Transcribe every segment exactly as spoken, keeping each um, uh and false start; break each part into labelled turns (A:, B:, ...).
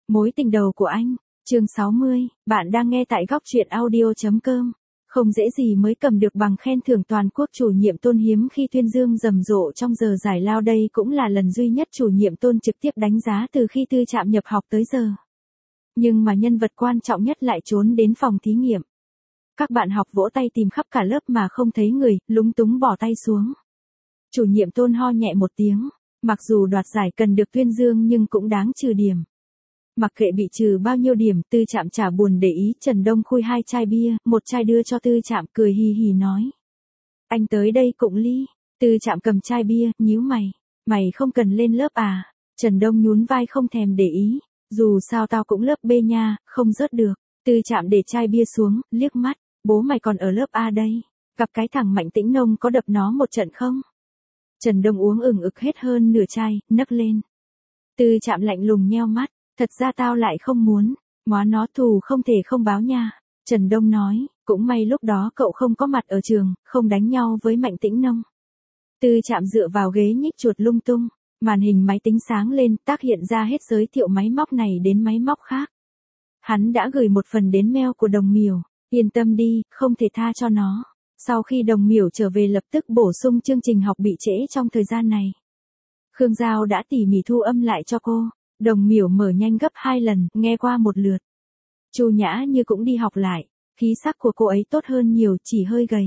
A: Mối tình đầu của anh, chương sáu mươi, bạn đang nghe tại góc truyện audio.com. Không dễ gì mới cầm được bằng khen thưởng toàn quốc chủ nhiệm Tôn hiếm khi tuyên dương rầm rộ trong giờ giải lao, đây cũng là lần duy nhất chủ nhiệm Tôn trực tiếp đánh giá từ khi Tư Trạm nhập học tới giờ. Nhưng mà nhân vật quan trọng nhất lại trốn đến phòng thí nghiệm. Các bạn học vỗ tay tìm khắp cả lớp mà không thấy người, lúng túng bỏ tay xuống. Chủ nhiệm Tôn ho nhẹ một tiếng, mặc dù đoạt giải cần được tuyên dương nhưng cũng đáng trừ điểm. Mặc kệ bị trừ bao nhiêu điểm, Tư Trạm chả buồn để ý. Trần Đông khui hai chai bia, một chai đưa cho Tư Trạm, cười hì hì nói: anh tới đây cụng ly. Tư Trạm cầm chai bia, nhíu mày: mày không cần lên lớp à? Trần Đông nhún vai không thèm để ý: dù sao tao cũng lớp B nha, không rớt được. Tư Trạm để chai bia xuống, liếc mắt: bố mày còn ở lớp A đây, gặp cái thằng Mạnh Tĩnh Nông có đập nó một trận không? Trần Đông uống ừng ực hết hơn nửa chai, nấc lên. Tư Trạm lạnh lùng nheo mắt: thật ra tao lại không muốn, móa nó thù không thể không báo nha. Trần Đông nói: cũng may lúc đó cậu không có mặt ở trường, không đánh nhau với Mạnh Tĩnh Nông. Tư Trạm dựa vào ghế nhích chuột lung tung, màn hình máy tính sáng lên, tác hiện ra hết giới thiệu máy móc này đến máy móc khác. Hắn đã gửi một phần đến mail của Đồng Miểu: yên tâm đi, không thể tha cho nó. Sau khi Đồng Miểu trở về lập tức bổ sung chương trình học bị trễ trong thời gian này. Khương Giao đã tỉ mỉ thu âm lại cho cô. Đồng Miểu mở nhanh gấp hai lần, nghe qua một lượt. Chu Nhã Như cũng đi học lại, khí sắc của cô ấy tốt hơn nhiều, chỉ hơi gầy.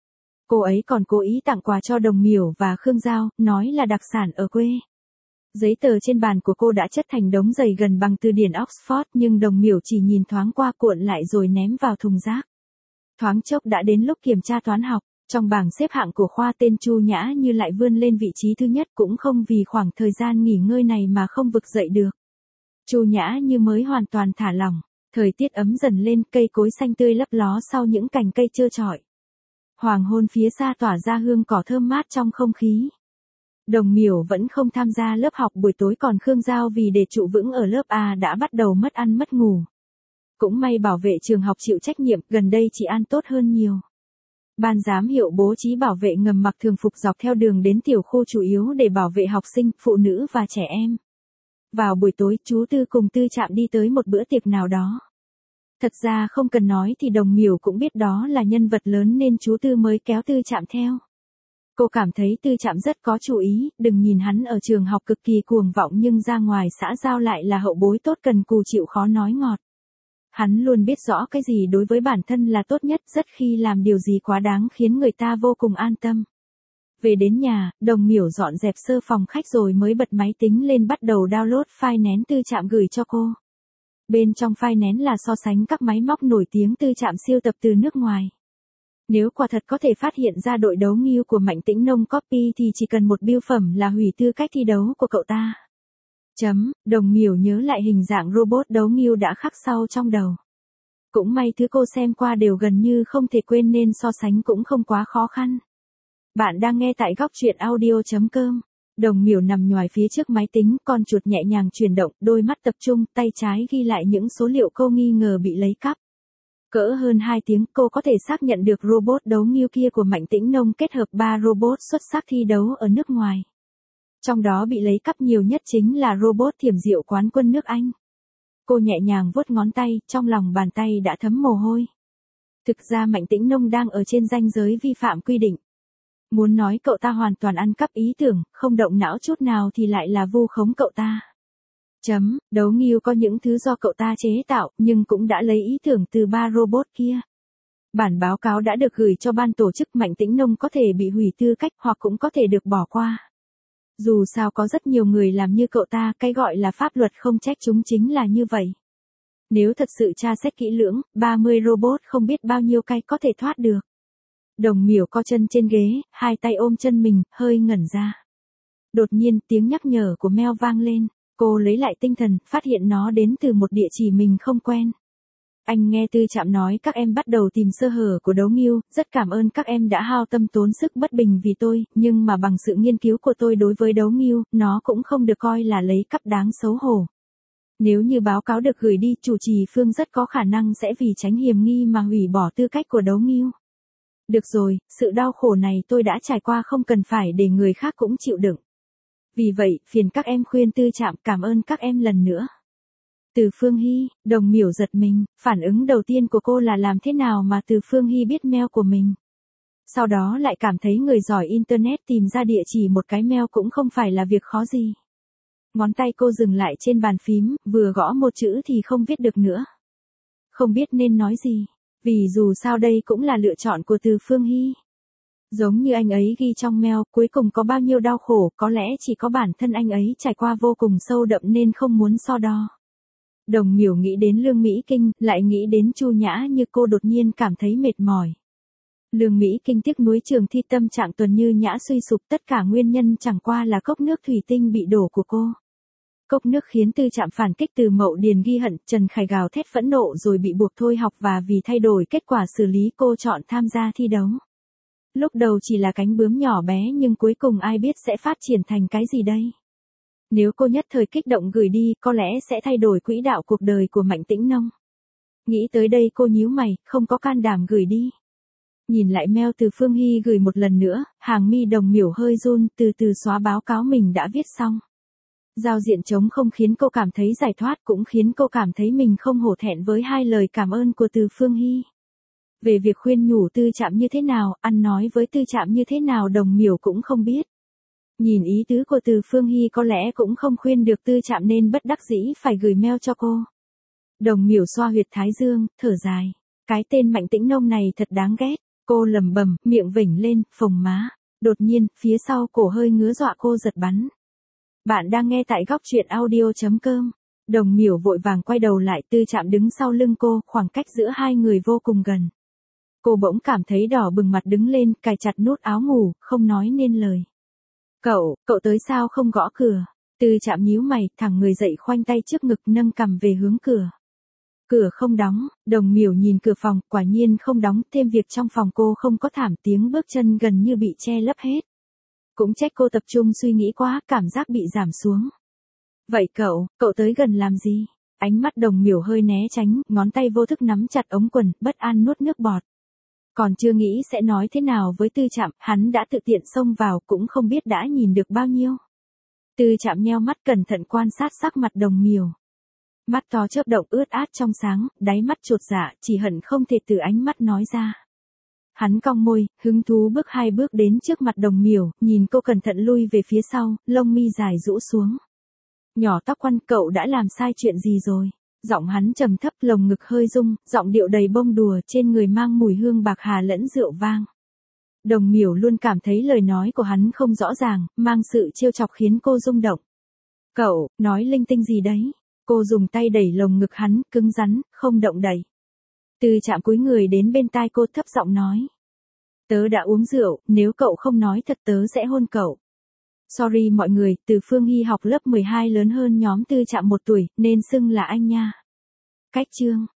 A: Cô ấy còn cố ý tặng quà cho Đồng Miểu và Khương Giao, nói là đặc sản ở quê. Giấy tờ trên bàn của cô đã chất thành đống dày gần bằng từ điển Oxford, nhưng Đồng Miểu chỉ nhìn thoáng qua cuộn lại rồi ném vào thùng rác. Thoáng chốc đã đến lúc kiểm tra toán học, trong bảng xếp hạng của khoa tên Chu Nhã Như lại vươn lên vị trí thứ nhất, cũng không vì khoảng thời gian nghỉ ngơi này mà không vực dậy được. Chu Nhã Như mới hoàn toàn thả lỏng, thời tiết ấm dần lên, cây cối xanh tươi lấp ló sau những cành cây trơ trọi. Hoàng hôn phía xa tỏa ra hương cỏ thơm mát trong không khí. Đồng Miểu vẫn không tham gia lớp học buổi tối, còn Khương Giao vì để trụ vững ở lớp A đã bắt đầu mất ăn mất ngủ. Cũng may bảo vệ trường học chịu trách nhiệm, gần đây chị An tốt hơn nhiều. Ban giám hiệu bố trí bảo vệ ngầm mặc thường phục dọc theo đường đến tiểu khu chủ yếu để bảo vệ học sinh, phụ nữ và trẻ em. Vào buổi tối, chú Tư cùng Tư Trạm đi tới một bữa tiệc nào đó. Thật ra không cần nói thì Đồng Miểu cũng biết đó là nhân vật lớn nên chú Tư mới kéo Tư Trạm theo. Cô cảm thấy Tư Trạm rất có chủ ý, đừng nhìn hắn ở trường học cực kỳ cuồng vọng nhưng ra ngoài xã giao lại là hậu bối tốt, cần cù chịu khó nói ngọt. Hắn luôn biết rõ cái gì đối với bản thân là tốt nhất, rất khi làm điều gì quá đáng khiến người ta vô cùng an tâm. Về đến nhà, Đồng Miểu dọn dẹp sơ phòng khách rồi mới bật máy tính lên bắt đầu download file nén Tư Trạm gửi cho cô. Bên trong file nén là so sánh các máy móc nổi tiếng Tư Trạm siêu tập từ nước ngoài. Nếu quả thật có thể phát hiện ra đội đấu nghiêu của Mạnh Tĩnh Nông copy thì chỉ cần một bưu phẩm là hủy tư cách thi đấu của cậu ta. Chấm, Đồng Miểu nhớ lại hình dạng robot đấu nghiêu đã khắc sâu trong đầu. Cũng may thứ cô xem qua đều gần như không thể quên nên so sánh cũng không quá khó khăn. Bạn đang nghe tại góc truyện audio.com. Đồng Miểu nằm nhoài phía trước máy tính, con chuột nhẹ nhàng chuyển động, đôi mắt tập trung, tay trái ghi lại những số liệu cô nghi ngờ bị lấy cắp. Cỡ hơn hai tiếng cô có thể xác nhận được robot đấu nghiêu kia của Mạnh Tĩnh Nông kết hợp ba robot xuất sắc thi đấu ở nước ngoài. Trong đó bị lấy cắp nhiều nhất chính là robot thiểm diệu quán quân nước Anh. Cô nhẹ nhàng vuốt ngón tay, trong lòng bàn tay đã thấm mồ hôi. Thực ra Mạnh Tĩnh Nông đang ở trên ranh giới vi phạm quy định. Muốn nói cậu ta hoàn toàn ăn cắp ý tưởng, không động não chút nào thì lại là vu khống cậu ta. Chấm, đấu nghiêu có những thứ do cậu ta chế tạo, nhưng cũng đã lấy ý tưởng từ ba robot kia. Bản báo cáo đã được gửi cho ban tổ chức. Mạnh Tĩnh Nông có thể bị hủy tư cách hoặc cũng có thể được bỏ qua. Dù sao có rất nhiều người làm như cậu ta, cái gọi là pháp luật không trách chúng chính là như vậy. Nếu thật sự tra xét kỹ lưỡng, ba mươi robot không biết bao nhiêu cái có thể thoát được. Đồng Miểu co chân trên ghế, hai tay ôm chân mình, hơi ngẩn ra. Đột nhiên tiếng nhắc nhở của mail vang lên, cô lấy lại tinh thần, phát hiện nó đến từ một địa chỉ mình không quen. Anh nghe Tư Trạm nói các em bắt đầu tìm sơ hở của đấu nghiêu, rất cảm ơn các em đã hao tâm tốn sức bất bình vì tôi, nhưng mà bằng sự nghiên cứu của tôi đối với đấu nghiêu, nó cũng không được coi là lấy cắp đáng xấu hổ. Nếu như báo cáo được gửi đi, chủ trì Phương rất có khả năng sẽ vì tránh hiềm nghi mà hủy bỏ tư cách của đấu nghiêu. Được rồi, sự đau khổ này tôi đã trải qua, không cần phải để người khác cũng chịu đựng. Vì vậy, phiền các em khuyên Tư Trạm, cảm ơn các em lần nữa. Từ Phương Hy, Đồng Miểu giật mình, phản ứng đầu tiên của cô là làm thế nào mà Từ Phương Hy biết mail của mình. Sau đó lại cảm thấy người giỏi Internet tìm ra địa chỉ một cái mail cũng không phải là việc khó gì. Ngón tay cô dừng lại trên bàn phím, vừa gõ một chữ thì không viết được nữa. Không biết nên nói gì, vì dù sao đây cũng là lựa chọn của Từ Phương Hy. Giống như anh ấy ghi trong mail, cuối cùng có bao nhiêu đau khổ, có lẽ chỉ có bản thân anh ấy trải qua vô cùng sâu đậm nên không muốn so đo. Đồng Miểu nghĩ đến Lương Mỹ Kinh, lại nghĩ đến Chu Nhã Như, cô đột nhiên cảm thấy mệt mỏi. Lương Mỹ Kinh tiếc nuối Trường Thi tâm trạng Tuần Như Nhã suy sụp, tất cả nguyên nhân chẳng qua là cốc nước thủy tinh bị đổ của cô. Cốc nước khiến Tư Trạm phản kích, Từ Mậu Điền ghi hận, Trần Khải gào thét phẫn nộ rồi bị buộc thôi học, và vì thay đổi kết quả xử lý cô chọn tham gia thi đấu. Lúc đầu chỉ là cánh bướm nhỏ bé nhưng cuối cùng ai biết sẽ phát triển thành cái gì đây. Nếu cô nhất thời kích động gửi đi, có lẽ sẽ thay đổi quỹ đạo cuộc đời của Mạnh Tĩnh Nông. Nghĩ tới đây cô nhíu mày, không có can đảm gửi đi. Nhìn lại mail Từ Phương Hy gửi một lần nữa, hàng mi Đồng Miểu hơi run, từ từ xóa báo cáo mình đã viết xong. Giao diện trống không khiến cô cảm thấy giải thoát, cũng khiến cô cảm thấy mình không hổ thẹn với hai lời cảm ơn của Từ Phương Hy. Về việc khuyên nhủ Tư Trạm như thế nào, ăn nói với Tư Trạm như thế nào Đồng Miểu cũng không biết. Nhìn ý tứ của Từ Phương Hy có lẽ cũng không khuyên được Tư Trạm nên bất đắc dĩ phải gửi mail cho cô. Đồng Miểu xoa huyệt thái dương, thở dài. Cái tên Mạnh Tĩnh Nông này thật đáng ghét. Cô lẩm bẩm, miệng vểnh lên, phồng má. Đột nhiên, phía sau cổ hơi ngứa dọa cô giật bắn. Bạn đang nghe tại góc truyện audio chấm com. Đồng Miểu vội vàng quay đầu lại, Tư Trạm đứng sau lưng cô, khoảng cách giữa hai người vô cùng gần. Cô bỗng cảm thấy đỏ bừng mặt, đứng lên, cài chặt nút áo ngủ, không nói nên lời. Cậu, cậu tới sao không gõ cửa? Tư Trạm nhíu mày, thẳng người dậy, khoanh tay trước ngực, nâng cằm về hướng cửa. Cửa không đóng. Đồng Miểu nhìn cửa phòng, quả nhiên không đóng, thêm việc trong phòng cô không có thảm, tiếng bước chân gần như bị che lấp hết. Cũng trách cô tập trung suy nghĩ quá, cảm giác bị giảm xuống. Vậy cậu, cậu tới gần làm gì? Ánh mắt Đồng Miểu hơi né tránh, ngón tay vô thức nắm chặt ống quần, bất an nuốt nước bọt. Còn chưa nghĩ sẽ nói thế nào với Tư Trạm, hắn đã tự tiện xông vào, cũng không biết đã nhìn được bao nhiêu. Tư Trạm nheo mắt cẩn thận quan sát sắc mặt Đồng Miểu. Mắt to chớp động ướt át trong sáng, đáy mắt chột dạ, chỉ hận không thể từ ánh mắt nói ra. Hắn cong môi, hứng thú bước hai bước đến trước mặt Đồng Miểu, nhìn cô cẩn thận lui về phía sau, lông mi dài rũ xuống. Nhỏ tóc quăn, cậu đã làm sai chuyện gì rồi? Giọng hắn trầm thấp, lồng ngực hơi rung, giọng điệu đầy bông đùa, trên người mang mùi hương bạc hà lẫn rượu vang. Đồng Miểu luôn cảm thấy lời nói của hắn không rõ ràng, mang sự trêu chọc khiến cô rung động. Cậu, nói linh tinh gì đấy? Cô dùng tay đẩy lồng ngực hắn, cứng rắn, không động đậy. Tư Trạm cúi người đến bên tai cô, thấp giọng nói. Tớ đã uống rượu, nếu cậu không nói thật tớ sẽ hôn cậu. Sorry mọi người, Từ Phương Hy học lớp mười hai lớn hơn nhóm Tư Trạm một tuổi, nên xưng là anh nha. Cách chương.